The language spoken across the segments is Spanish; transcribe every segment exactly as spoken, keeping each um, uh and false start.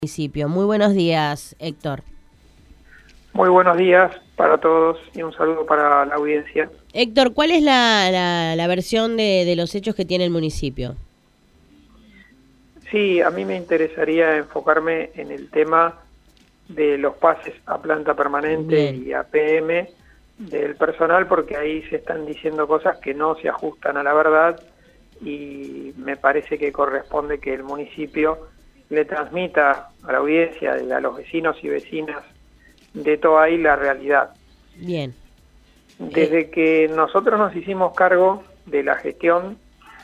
Municipio. Muy buenos días, Héctor. Muy buenos días para todos y un saludo para la audiencia. Héctor, ¿cuál es la, la, la versión de, de los hechos que tiene el municipio? Sí, a mí me interesaría enfocarme en el tema de los pases a planta permanente Bien. y a P M del personal, porque ahí se están diciendo cosas que no se ajustan a la verdad y me parece que corresponde que el municipio le transmita a la audiencia, a los vecinos y vecinas de Toay la realidad. Bien. Desde Eh, que nosotros nos hicimos cargo de la gestión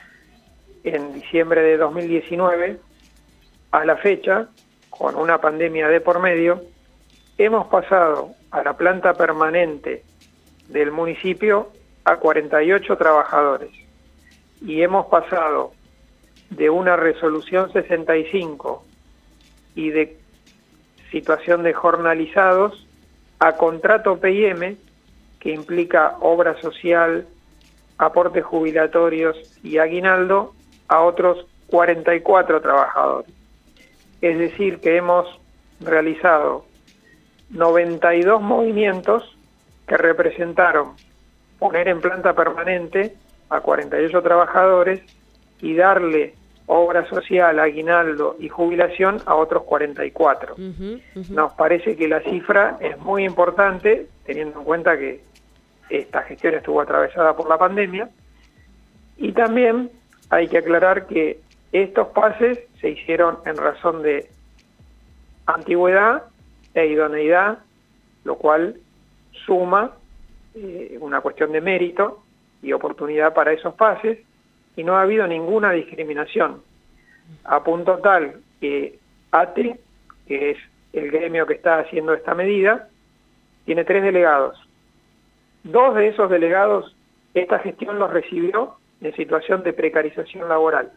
en diciembre de dos mil diecinueve, a la fecha, con una pandemia de por medio, hemos pasado a la planta permanente del municipio a cuarenta y ocho trabajadores y hemos pasado de una resolución sesenta y cinco y de situación de jornalizados a contrato P I M, que implica obra social, aportes jubilatorios y aguinaldo, a otros cuarenta y cuatro trabajadores. Es decir, que hemos realizado noventa y dos movimientos que representaron poner en planta permanente a cuarenta y ocho trabajadores y darle obra social, aguinaldo y jubilación a otros cuarenta y cuatro. uh-huh, uh-huh. Nos parece que la cifra es muy importante, teniendo en cuenta que esta gestión estuvo atravesada por la pandemia, y también hay que aclarar que estos pases se hicieron en razón de antigüedad e idoneidad, lo cual suma eh, una cuestión de mérito y oportunidad para esos pases, y no ha habido ninguna discriminación, a punto tal que A T E, que es el gremio que está haciendo esta medida, tiene tres delegados. Dos de esos delegados, esta gestión los recibió en situación de precarización laboral.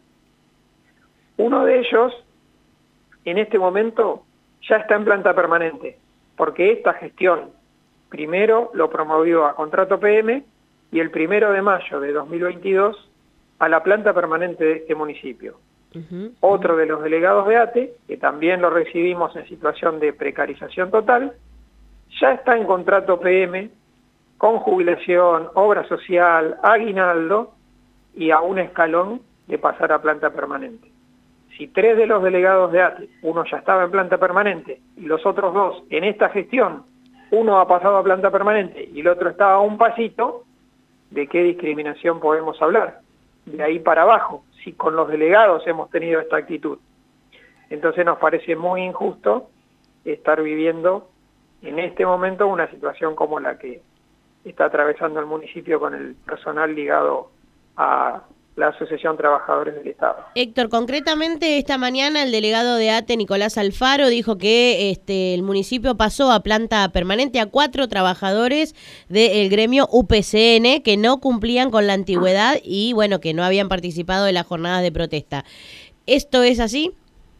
Uno de ellos, en este momento, ya está en planta permanente, porque esta gestión primero lo promovió a contrato P M y el primero de mayo de dos mil veintidós a la planta permanente de este municipio. Uh-huh. Otro de los delegados de A T E, que también lo recibimos en situación de precarización total, ya está en contrato P M con jubilación, obra social, aguinaldo y a un escalón de pasar a planta permanente. Si tres de los delegados de A T E, uno ya estaba en planta permanente y los otros dos en esta gestión, uno ha pasado a planta permanente y el otro estaba a un pasito, ¿de qué discriminación podemos hablar? De ahí para abajo, si con los delegados hemos tenido esta actitud. Entonces nos parece muy injusto estar viviendo en este momento una situación como la que está atravesando el municipio con el personal ligado a la Asociación Trabajadores del Estado. Héctor, concretamente esta mañana el delegado de A T E, Nicolás Alfaro, dijo que este, el municipio pasó a planta permanente a cuatro trabajadores del gremio U P C N que no cumplían con la antigüedad y bueno, que no habían participado de las jornadas de protesta. ¿Esto es así?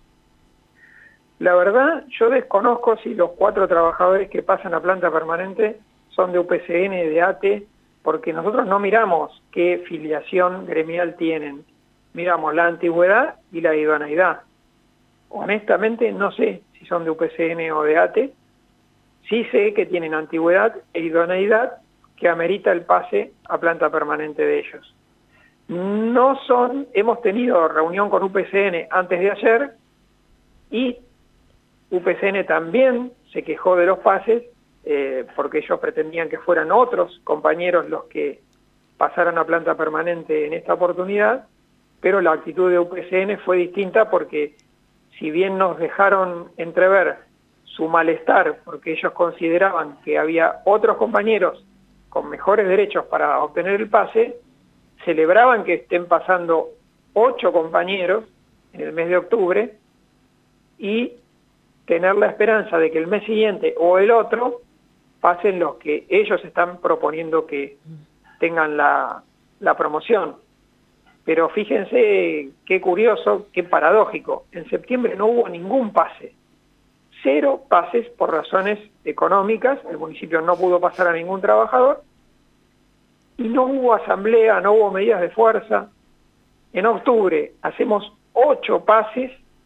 La verdad, yo desconozco si los cuatro trabajadores que pasan a planta permanente son de U P C N, de A T E, porque nosotros no miramos qué filiación gremial tienen, miramos la antigüedad y la idoneidad. Honestamente no sé si son de U P C N o de A T E, sí sé que tienen antigüedad e idoneidad que amerita el pase a planta permanente de ellos. No son, hemos tenido reunión con U P C N antes de ayer y U P C N también se quejó de los pases, Eh, porque ellos pretendían que fueran otros compañeros los que pasaran a planta permanente en esta oportunidad, pero la actitud de U P C N fue distinta porque si bien nos dejaron entrever su malestar porque ellos consideraban que había otros compañeros con mejores derechos para obtener el pase, celebraban que estén pasando ocho compañeros en el mes de octubre y tener la esperanza de que el mes siguiente o el otro pasen los que ellos están proponiendo que tengan la, la promoción. Pero fíjense qué curioso, qué paradójico. En septiembre no hubo ningún pase. Cero pases por razones económicas. El municipio no pudo pasar a ningún trabajador. Y no hubo asamblea, no hubo medidas de fuerza. En octubre hacemos ocho pases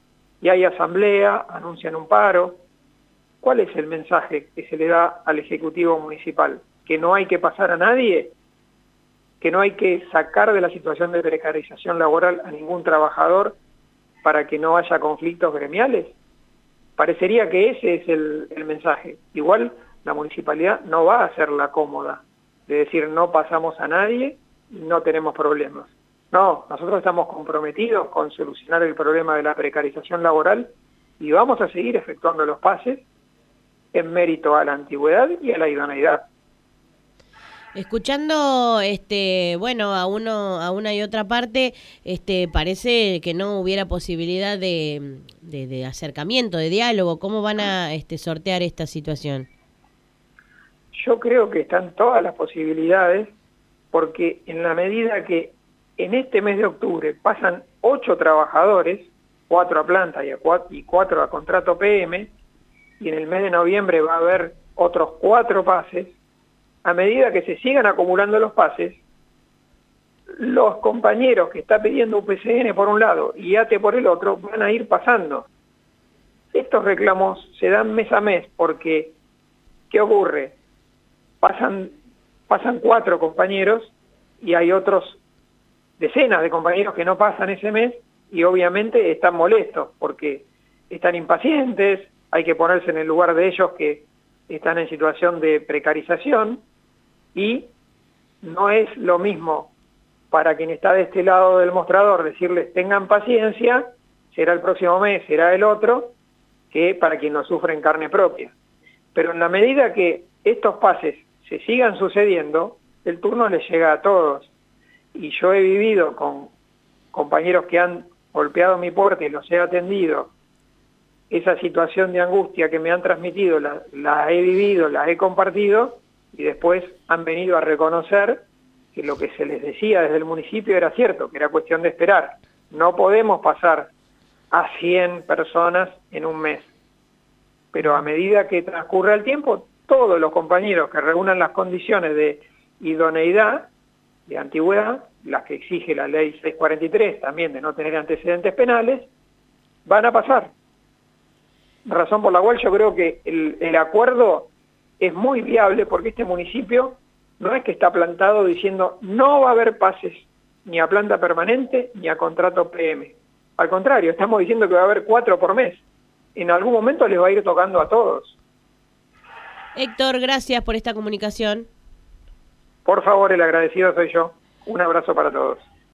y hay asamblea, anuncian un paro. ¿Cuál es el mensaje que se le da al Ejecutivo Municipal? ¿Que no hay que pasar a nadie? ¿Que no hay que sacar de la situación de precarización laboral a ningún trabajador para que no haya conflictos gremiales? Parecería que ese es el, el mensaje. Igual la municipalidad no va a hacer la cómoda de decir no pasamos a nadie y no tenemos problemas. No, nosotros estamos comprometidos con solucionar el problema de la precarización laboral y vamos a seguir efectuando los pases en mérito a la antigüedad y a la idoneidad. Escuchando, este, bueno, a uno, a una y otra parte, este, parece que no hubiera posibilidad de, de, de acercamiento, de diálogo. ¿Cómo van a, este, sortear esta situación? Yo creo que están todas las posibilidades, porque en la medida que en este mes de octubre pasan ocho trabajadores, cuatro a planta y, a cuatro, y cuatro a contrato P M, y en el mes de noviembre va a haber otros cuatro pases, a medida que se sigan acumulando los pases, los compañeros que está pidiendo U P C N por un lado y A T E por el otro van a ir pasando. Estos reclamos se dan mes a mes porque, ¿qué ocurre? Pasan, pasan cuatro compañeros y hay otros decenas de compañeros que no pasan ese mes y obviamente están molestos porque están impacientes, hay que ponerse en el lugar de ellos que están en situación de precarización. Y no es lo mismo para quien está de este lado del mostrador decirles tengan paciencia, será el próximo mes, será el otro, que para quien lo sufre en carne propia. Pero en la medida que estos pases se sigan sucediendo, el turno les llega a todos. Y yo he vivido con compañeros que han golpeado mi puerta y los he atendido, esa situación de angustia que me han transmitido, la, la he vivido, la he compartido, y después han venido a reconocer que lo que se les decía desde el municipio era cierto, que era cuestión de esperar. No podemos pasar a cien personas en un mes. Pero a medida que transcurra el tiempo, todos los compañeros que reúnan las condiciones de idoneidad, de antigüedad, las que exige la ley seiscientos cuarenta y tres, también de no tener antecedentes penales, van a pasar. Razón por la cual yo creo que el, el acuerdo es muy viable porque este municipio no es que está plantado diciendo no va a haber pases ni a planta permanente ni a contrato P M. Al contrario, estamos diciendo que va a haber cuatro por mes. En algún momento les va a ir tocando a todos. Héctor, gracias por esta comunicación. Por favor, el agradecido soy yo. Un abrazo para todos.